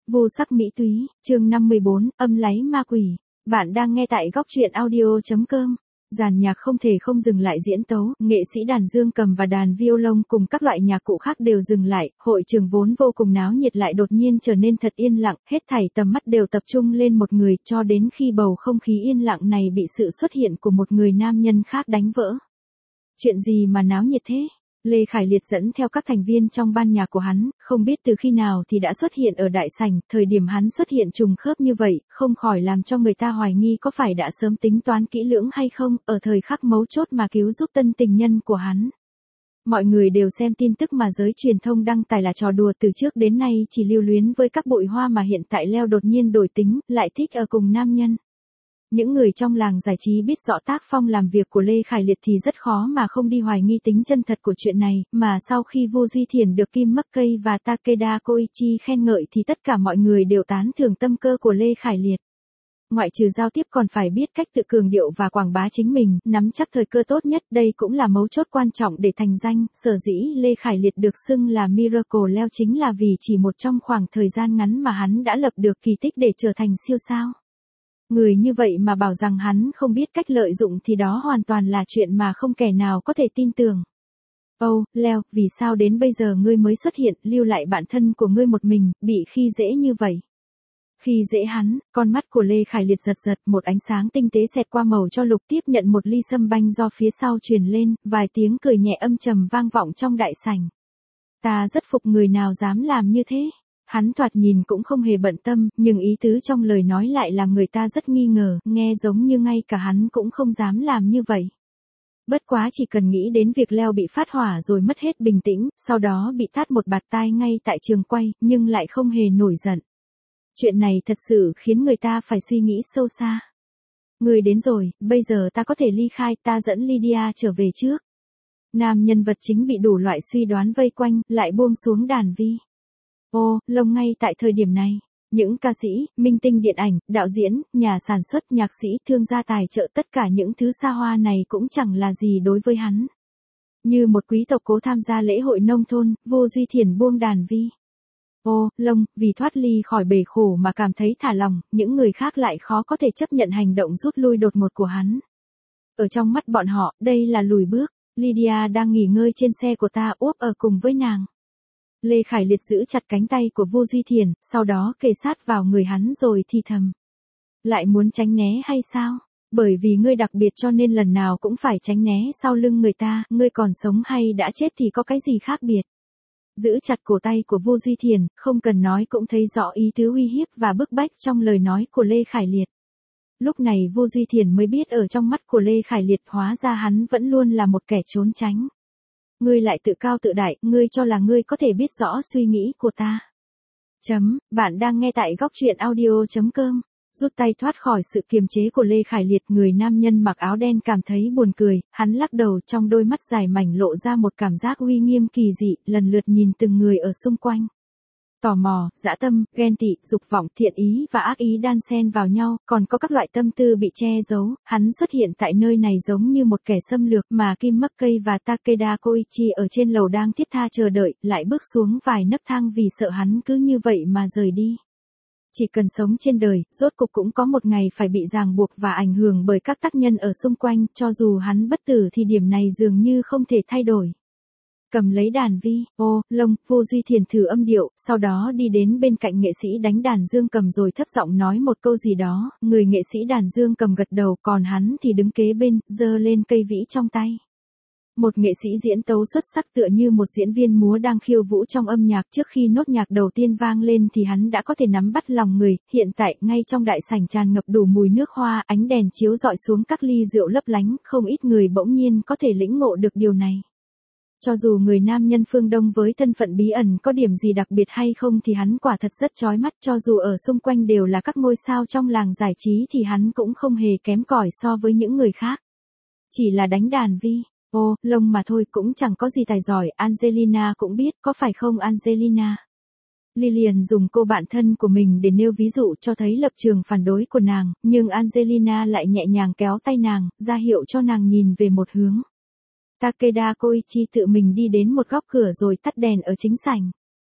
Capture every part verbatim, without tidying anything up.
Vô sắc mỹ túy, chương năm mươi bốn, âm láy ma quỷ. Bạn đang nghe tại góc truyện audio.com. Dàn nhạc không thể không dừng lại diễn tấu, nghệ sĩ đàn dương cầm và đàn violon cùng các loại nhạc cụ khác đều dừng lại, hội trường vốn vô cùng náo nhiệt lại đột nhiên trở nên thật yên lặng, hết thảy tầm mắt đều tập trung lên một người, cho đến khi bầu không khí yên lặng này bị sự xuất hiện của một người nam nhân khác đánh vỡ. Chuyện gì mà náo nhiệt thế? Lê Khải Liệt dẫn theo các thành viên trong ban nhạc của hắn, không biết từ khi nào thì đã xuất hiện ở đại sảnh, thời điểm hắn xuất hiện trùng khớp như vậy, không khỏi làm cho người ta hoài nghi có phải đã sớm tính toán kỹ lưỡng hay không, ở thời khắc mấu chốt mà cứu giúp tân tình nhân của hắn. Mọi người đều xem tin tức mà giới truyền thông đăng tải là trò đùa từ trước đến nay chỉ lưu luyến với các bụi hoa mà hiện tại Leo đột nhiên đổi tính, lại thích ở cùng nam nhân. Những người trong làng giải trí biết rõ tác phong làm việc của Lê Khải Liệt thì rất khó mà không đi hoài nghi tính chân thật của chuyện này, mà sau khi Vô Duy Thiền được Kim Mắc Cây và Takeda Koichi khen ngợi thì tất cả mọi người đều tán thưởng tâm cơ của Lê Khải Liệt. Ngoại trừ giao tiếp còn phải biết cách tự cường điệu và quảng bá chính mình, nắm chắc thời cơ tốt nhất, đây cũng là mấu chốt quan trọng để thành danh. Sở dĩ Lê Khải Liệt được xưng là Miracle Leo chính là vì chỉ một trong khoảng thời gian ngắn mà hắn đã lập được kỳ tích để trở thành siêu sao. Người như vậy mà bảo rằng hắn không biết cách lợi dụng thì đó hoàn toàn là chuyện mà không kẻ nào có thể tin tưởng. Âu, oh, Leo, vì sao đến bây giờ ngươi mới xuất hiện, lưu lại bản thân của ngươi một mình, bị khi dễ như vậy? Khi dễ hắn, con mắt của Lê Khải Liệt giật giật, một ánh sáng tinh tế xẹt qua màu cho lục tiếp nhận một ly sâm banh do phía sau truyền lên, vài tiếng cười nhẹ âm trầm vang vọng trong đại sảnh. Ta rất phục người nào dám làm như thế. Hắn thoạt nhìn cũng không hề bận tâm, nhưng ý tứ trong lời nói lại làm người ta rất nghi ngờ, nghe giống như ngay cả hắn cũng không dám làm như vậy. Bất quá chỉ cần nghĩ đến việc Leo bị phát hỏa rồi mất hết bình tĩnh, sau đó bị tát một bạt tai ngay tại trường quay, nhưng lại không hề nổi giận. Chuyện này thật sự khiến người ta phải suy nghĩ sâu xa. Người đến rồi, bây giờ ta có thể ly khai, ta dẫn Lydia trở về trước. Nam nhân vật chính bị đủ loại suy đoán vây quanh, lại buông xuống đàn vi. Ô, lông ngay tại thời điểm này, những ca sĩ, minh tinh điện ảnh, đạo diễn, nhà sản xuất, nhạc sĩ, thương gia tài trợ tất cả những thứ xa hoa này cũng chẳng là gì đối với hắn. Như một quý tộc cố tham gia lễ hội nông thôn, Vô Duy Thiền buông đàn vi. Ô, lông, vì thoát ly khỏi bể khổ mà cảm thấy thả lòng, những người khác lại khó có thể chấp nhận hành động rút lui đột ngột của hắn. Ở trong mắt bọn họ, đây là lùi bước, Lydia đang nghỉ ngơi trên xe của ta úp ở cùng với nàng. Lê Khải Liệt giữ chặt cánh tay của Vô Duy Thiền, sau đó kề sát vào người hắn rồi thì thầm. Lại muốn tránh né hay sao? Bởi vì ngươi đặc biệt cho nên lần nào cũng phải tránh né sau lưng người ta, ngươi còn sống hay đã chết thì có cái gì khác biệt. Giữ chặt cổ tay của Vô Duy Thiền, không cần nói cũng thấy rõ ý tứ uy hiếp và bức bách trong lời nói của Lê Khải Liệt. Lúc này Vô Duy Thiền mới biết ở trong mắt của Lê Khải Liệt hóa ra hắn vẫn luôn là một kẻ trốn tránh. Ngươi lại tự cao tự đại, ngươi cho là ngươi có thể biết rõ suy nghĩ của ta. Chấm, bạn đang nghe tại góc truyện audio.com. Rút tay thoát khỏi sự kiềm chế của Lê Khải Liệt, người nam nhân mặc áo đen cảm thấy buồn cười, hắn lắc đầu, trong đôi mắt dài mảnh lộ ra một cảm giác uy nghiêm kỳ dị, lần lượt nhìn từng người ở xung quanh. Tò mò, dã tâm, ghen tị, dục vọng, thiện ý và ác ý đan xen vào nhau, còn có các loại tâm tư bị che giấu, hắn xuất hiện tại nơi này giống như một kẻ xâm lược mà Kim Mắc Cây và Takeda Koichi ở trên lầu đang thiết tha chờ đợi, lại bước xuống vài nấc thang vì sợ hắn cứ như vậy mà rời đi. Chỉ cần sống trên đời, rốt cục cũng có một ngày phải bị ràng buộc và ảnh hưởng bởi các tác nhân ở xung quanh, cho dù hắn bất tử thì điểm này dường như không thể thay đổi. Cầm lấy đàn vi, ô, lông, Vô Duy Thiền thử âm điệu, sau đó đi đến bên cạnh nghệ sĩ đánh đàn dương cầm rồi thấp giọng nói một câu gì đó, người nghệ sĩ đàn dương cầm gật đầu, còn hắn thì đứng kế bên, giơ lên cây vĩ trong tay. Một nghệ sĩ diễn tấu xuất sắc tựa như một diễn viên múa đang khiêu vũ trong âm nhạc, trước khi nốt nhạc đầu tiên vang lên thì hắn đã có thể nắm bắt lòng người, hiện tại ngay trong đại sảnh tràn ngập đủ mùi nước hoa, ánh đèn chiếu rọi xuống các ly rượu lấp lánh, không ít người bỗng nhiên có thể lĩnh ngộ được điều này. Cho dù người nam nhân phương Đông với thân phận bí ẩn có điểm gì đặc biệt hay không thì hắn quả thật rất chói mắt, cho dù ở xung quanh đều là các ngôi sao trong làng giải trí thì hắn cũng không hề kém cỏi so với những người khác. Chỉ là đánh đàn vi, ô, lông mà thôi cũng chẳng có gì tài giỏi, Angelina cũng biết, có phải không Angelina? Lillian dùng cô bạn thân của mình để nêu ví dụ cho thấy lập trường phản đối của nàng, nhưng Angelina lại nhẹ nhàng kéo tay nàng, ra hiệu cho nàng nhìn về một hướng. Takeda Koichi tự mình đi đến một góc cửa rồi tắt đèn ở chính sảnh.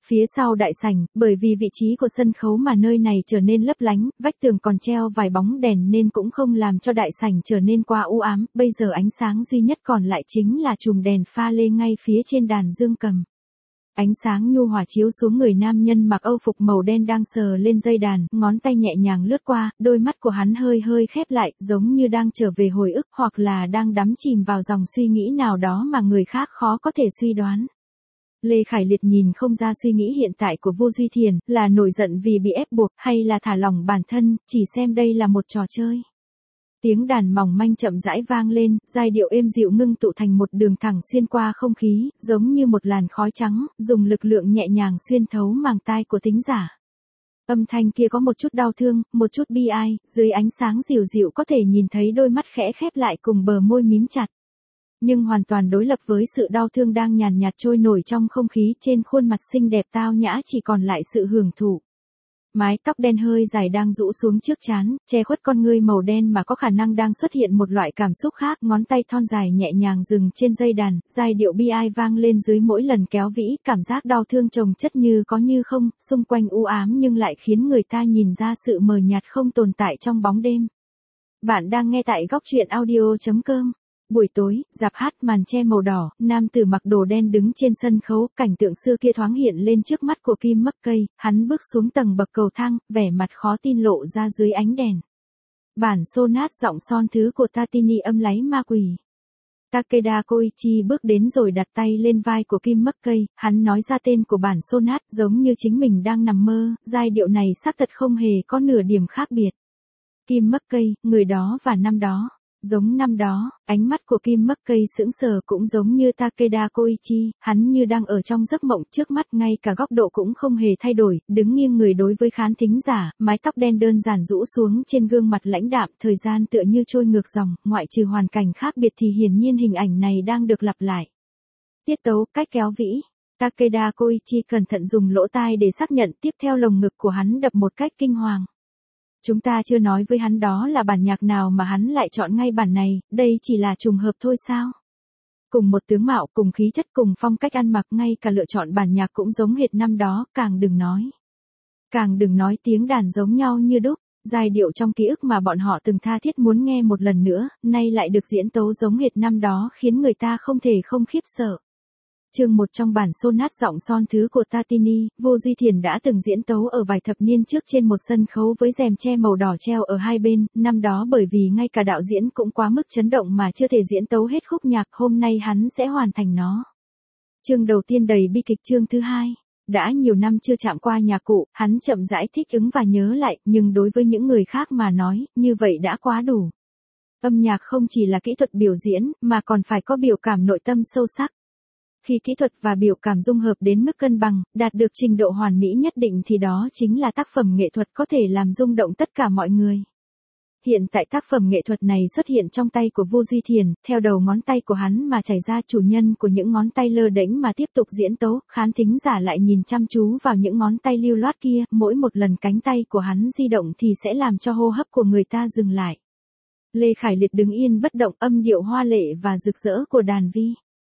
Phía sau đại sảnh, bởi vì vị trí của sân khấu mà nơi này trở nên lấp lánh, vách tường còn treo vài bóng đèn nên cũng không làm cho đại sảnh trở nên quá u ám, bây giờ ánh sáng duy nhất còn lại chính là chùm đèn pha lê ngay phía trên đàn dương cầm. Ánh sáng nhu hòa chiếu xuống người nam nhân mặc âu phục màu đen đang sờ lên dây đàn, ngón tay nhẹ nhàng lướt qua, đôi mắt của hắn hơi hơi khép lại, giống như đang trở về hồi ức hoặc là đang đắm chìm vào dòng suy nghĩ nào đó mà người khác khó có thể suy đoán. Lê Khải Liệt nhìn không ra suy nghĩ hiện tại của Vô Duy Thiền, là nổi giận vì bị ép buộc, hay là thả lỏng bản thân, chỉ xem đây là một trò chơi. Tiếng đàn mỏng manh chậm rãi vang lên, giai điệu êm dịu ngưng tụ thành một đường thẳng xuyên qua không khí, giống như một làn khói trắng, dùng lực lượng nhẹ nhàng xuyên thấu màng tai của thính giả. Âm thanh kia có một chút đau thương, một chút bi ai, dưới ánh sáng dịu dịu có thể nhìn thấy đôi mắt khẽ khép lại cùng bờ môi mím chặt. Nhưng hoàn toàn đối lập với sự đau thương đang nhàn nhạt trôi nổi trong không khí, trên khuôn mặt xinh đẹp tao nhã chỉ còn lại sự hưởng thụ. Mái tóc đen hơi dài đang rũ xuống trước trán, che khuất con ngươi màu đen mà có khả năng đang xuất hiện một loại cảm xúc khác, ngón tay thon dài nhẹ nhàng dừng trên dây đàn, giai điệu bi ai vang lên dưới mỗi lần kéo vĩ, cảm giác đau thương chồng chất như có như không, xung quanh u ám nhưng lại khiến người ta nhìn ra sự mờ nhạt không tồn tại trong bóng đêm. Bạn đang nghe tại góc truyện audio chấm com. Buổi tối, rạp hát màn che màu đỏ, nam tử mặc đồ đen đứng trên sân khấu, cảnh tượng xưa kia thoáng hiện lên trước mắt của Kim Mắc Cây, hắn bước xuống tầng bậc cầu thang, vẻ mặt khó tin lộ ra dưới ánh đèn. Bản sonat giọng son thứ của Tatini âm láy ma quỷ. Takeda Koichi bước đến rồi đặt tay lên vai của Kim Mắc Cây, hắn nói ra tên của bản sonat giống như chính mình đang nằm mơ, giai điệu này xác thật không hề có nửa điểm khác biệt. Kim Mắc Cây, người đó và năm đó. Giống năm đó, ánh mắt của Kim Mắc Cây sững sờ cũng giống như Takeda Koichi, hắn như đang ở trong giấc mộng, trước mắt ngay cả góc độ cũng không hề thay đổi, đứng nghiêng người đối với khán thính giả, mái tóc đen đơn giản rũ xuống trên gương mặt lãnh đạm, thời gian tựa như trôi ngược dòng, ngoại trừ hoàn cảnh khác biệt thì hiển nhiên hình ảnh này đang được lặp lại. Tiết tấu, cách kéo vĩ. Takeda Koichi cẩn thận dùng lỗ tai để xác nhận, tiếp theo lồng ngực của hắn đập một cách kinh hoàng. Chúng ta chưa nói với hắn đó là bản nhạc nào mà hắn lại chọn ngay bản này, đây chỉ là trùng hợp thôi sao? Cùng một tướng mạo, cùng khí chất, cùng phong cách ăn mặc, ngay cả lựa chọn bản nhạc cũng giống hệt năm đó, càng đừng nói. Càng đừng nói tiếng đàn giống nhau như đúc, giai điệu trong ký ức mà bọn họ từng tha thiết muốn nghe một lần nữa, nay lại được diễn tấu giống hệt năm đó khiến người ta không thể không khiếp sợ. Chương một trong bản sonat giọng son thứ của Tatini, Vô Duy Thiền đã từng diễn tấu ở vài thập niên trước trên một sân khấu với rèm che màu đỏ treo ở hai bên, năm đó bởi vì ngay cả đạo diễn cũng quá mức chấn động mà chưa thể diễn tấu hết khúc nhạc, hôm nay hắn sẽ hoàn thành nó. Chương đầu tiên đầy bi kịch, chương thứ hai. Đã nhiều năm chưa chạm qua nhạc cụ, hắn chậm rãi thích ứng và nhớ lại, nhưng đối với những người khác mà nói, như vậy đã quá đủ. Âm nhạc không chỉ là kỹ thuật biểu diễn, mà còn phải có biểu cảm nội tâm sâu sắc. Khi kỹ thuật và biểu cảm dung hợp đến mức cân bằng, đạt được trình độ hoàn mỹ nhất định thì đó chính là tác phẩm nghệ thuật có thể làm rung động tất cả mọi người. Hiện tại tác phẩm nghệ thuật này xuất hiện trong tay của Vô Duy Thiền, theo đầu ngón tay của hắn mà chảy ra, chủ nhân của những ngón tay lơ đễnh mà tiếp tục diễn tấu, khán thính giả lại nhìn chăm chú vào những ngón tay lưu loát kia, mỗi một lần cánh tay của hắn di động thì sẽ làm cho hô hấp của người ta dừng lại. Lê Khải Liệt đứng yên bất động, âm điệu hoa lệ và rực rỡ của đàn vi.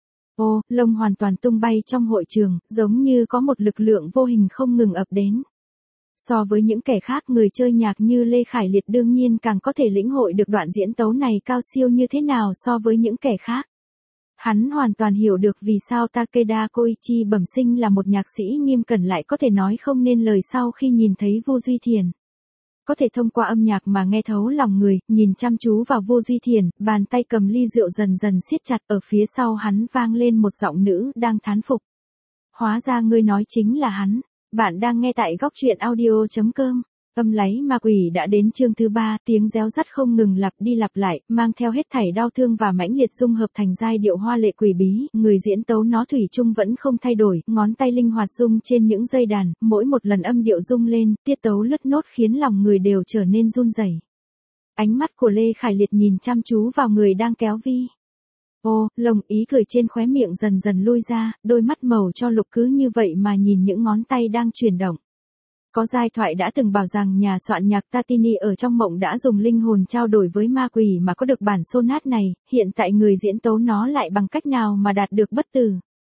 Ô, lông hoàn toàn tung bay trong hội trường, giống như có một lực lượng vô hình không ngừng ập đến. So với những kẻ khác, người chơi nhạc như Lê Khải Liệt đương nhiên càng có thể lĩnh hội được đoạn diễn tấu này cao siêu như thế nào so với những kẻ khác. Hắn hoàn toàn hiểu được vì sao Takeda Koichi bẩm sinh là một nhạc sĩ nghiêm cẩn lại có thể nói không nên lời sau khi nhìn thấy Vô Duy Thiền. Có thể thông qua âm nhạc mà nghe thấu lòng người, nhìn chăm chú vào Vô Duy Thiền, bàn tay cầm ly rượu dần dần siết chặt, ở phía sau hắn vang lên một giọng nữ đang thán phục. Hóa ra ngươi nói chính là hắn. Bạn đang nghe tại góc truyện audio chấm com. Âm láy ma quỷ đã đến chương thứ ba, tiếng réo rắt không ngừng lặp đi lặp lại, mang theo hết thảy đau thương và mãnh liệt dung hợp thành giai điệu hoa lệ quỷ bí, người diễn tấu nó thủy chung vẫn không thay đổi, ngón tay linh hoạt rung trên những dây đàn, mỗi một lần âm điệu rung lên, tiết tấu lướt nốt khiến lòng người đều trở nên run rẩy. Ánh mắt của Lê Khải Liệt nhìn chăm chú vào người đang kéo vi. Ô, lồng ý cười trên khóe miệng dần dần lui ra, đôi mắt màu cho lục cứ như vậy mà nhìn những ngón tay đang chuyển động. Có giai thoại đã từng bảo rằng nhà soạn nhạc Tatini ở trong mộng đã dùng linh hồn trao đổi với ma quỷ mà có được bản sonat này, hiện tại người diễn tấu nó lại bằng cách nào mà đạt được bất tử.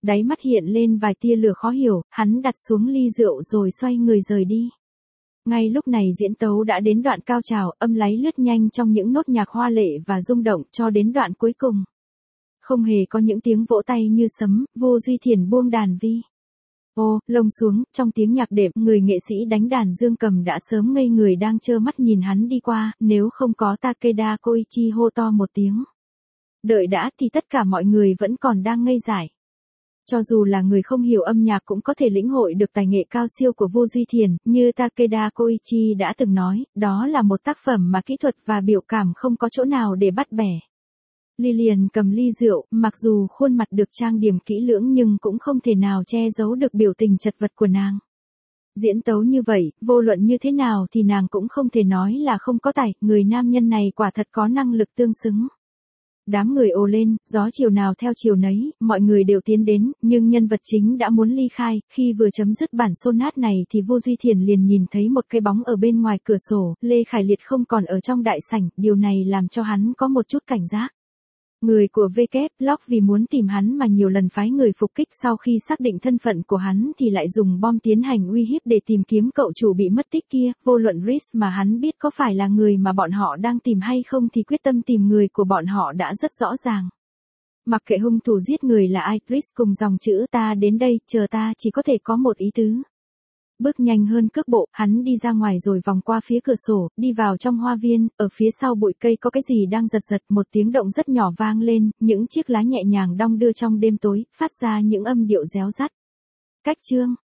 Đáy mắt hiện lên vài tia lửa khó hiểu, hắn đặt xuống ly rượu rồi xoay người rời đi. Ngay lúc này diễn tấu đã đến đoạn cao trào, âm láy lướt nhanh trong những nốt nhạc hoa lệ và rung động cho đến đoạn cuối cùng. Không hề có những tiếng vỗ tay như sấm, Vô Duy Thiền buông đàn vi. Ô, lông xuống, trong tiếng nhạc đệm, người nghệ sĩ đánh đàn dương cầm đã sớm ngây người đang trơ mắt nhìn hắn đi qua, nếu không có Takeda Koichi hô to một tiếng. Đợi đã thì tất cả mọi người vẫn còn đang ngây dại. Cho dù là người không hiểu âm nhạc cũng có thể lĩnh hội được tài nghệ cao siêu của Vô Duy Thiền, như Takeda Koichi đã từng nói, đó là một tác phẩm mà kỹ thuật và biểu cảm không có chỗ nào để bắt bẻ. Lillian cầm ly rượu, mặc dù khuôn mặt được trang điểm kỹ lưỡng nhưng cũng không thể nào che giấu được biểu tình chật vật của nàng. Diễn tấu như vậy, vô luận như thế nào thì nàng cũng không thể nói là không có tài, người nam nhân này quả thật có năng lực tương xứng. Đám người ồ lên, gió chiều nào theo chiều nấy, mọi người đều tiến đến, nhưng nhân vật chính đã muốn ly khai, khi vừa chấm dứt bản sonat này thì Vô Duy Thiền liền nhìn thấy một cái bóng ở bên ngoài cửa sổ, Lê Khải Liệt không còn ở trong đại sảnh, điều này làm cho hắn có một chút cảnh giác. Người của vê kép Block vì muốn tìm hắn mà nhiều lần phái người phục kích, sau khi xác định thân phận của hắn thì lại dùng bom tiến hành uy hiếp để tìm kiếm cậu chủ bị mất tích kia, vô luận Rhys mà hắn biết có phải là người mà bọn họ đang tìm hay không thì quyết tâm tìm người của bọn họ đã rất rõ ràng. Mặc kệ hung thủ giết người là ai, Rhys cùng dòng chữ ta đến đây, chờ ta chỉ có thể có một ý tứ. Bước nhanh hơn cước bộ, hắn đi ra ngoài rồi vòng qua phía cửa sổ, đi vào trong hoa viên, ở phía sau bụi cây có cái gì đang giật giật, một tiếng động rất nhỏ vang lên, những chiếc lá nhẹ nhàng đong đưa trong đêm tối, phát ra những âm điệu réo rắt. Cách chương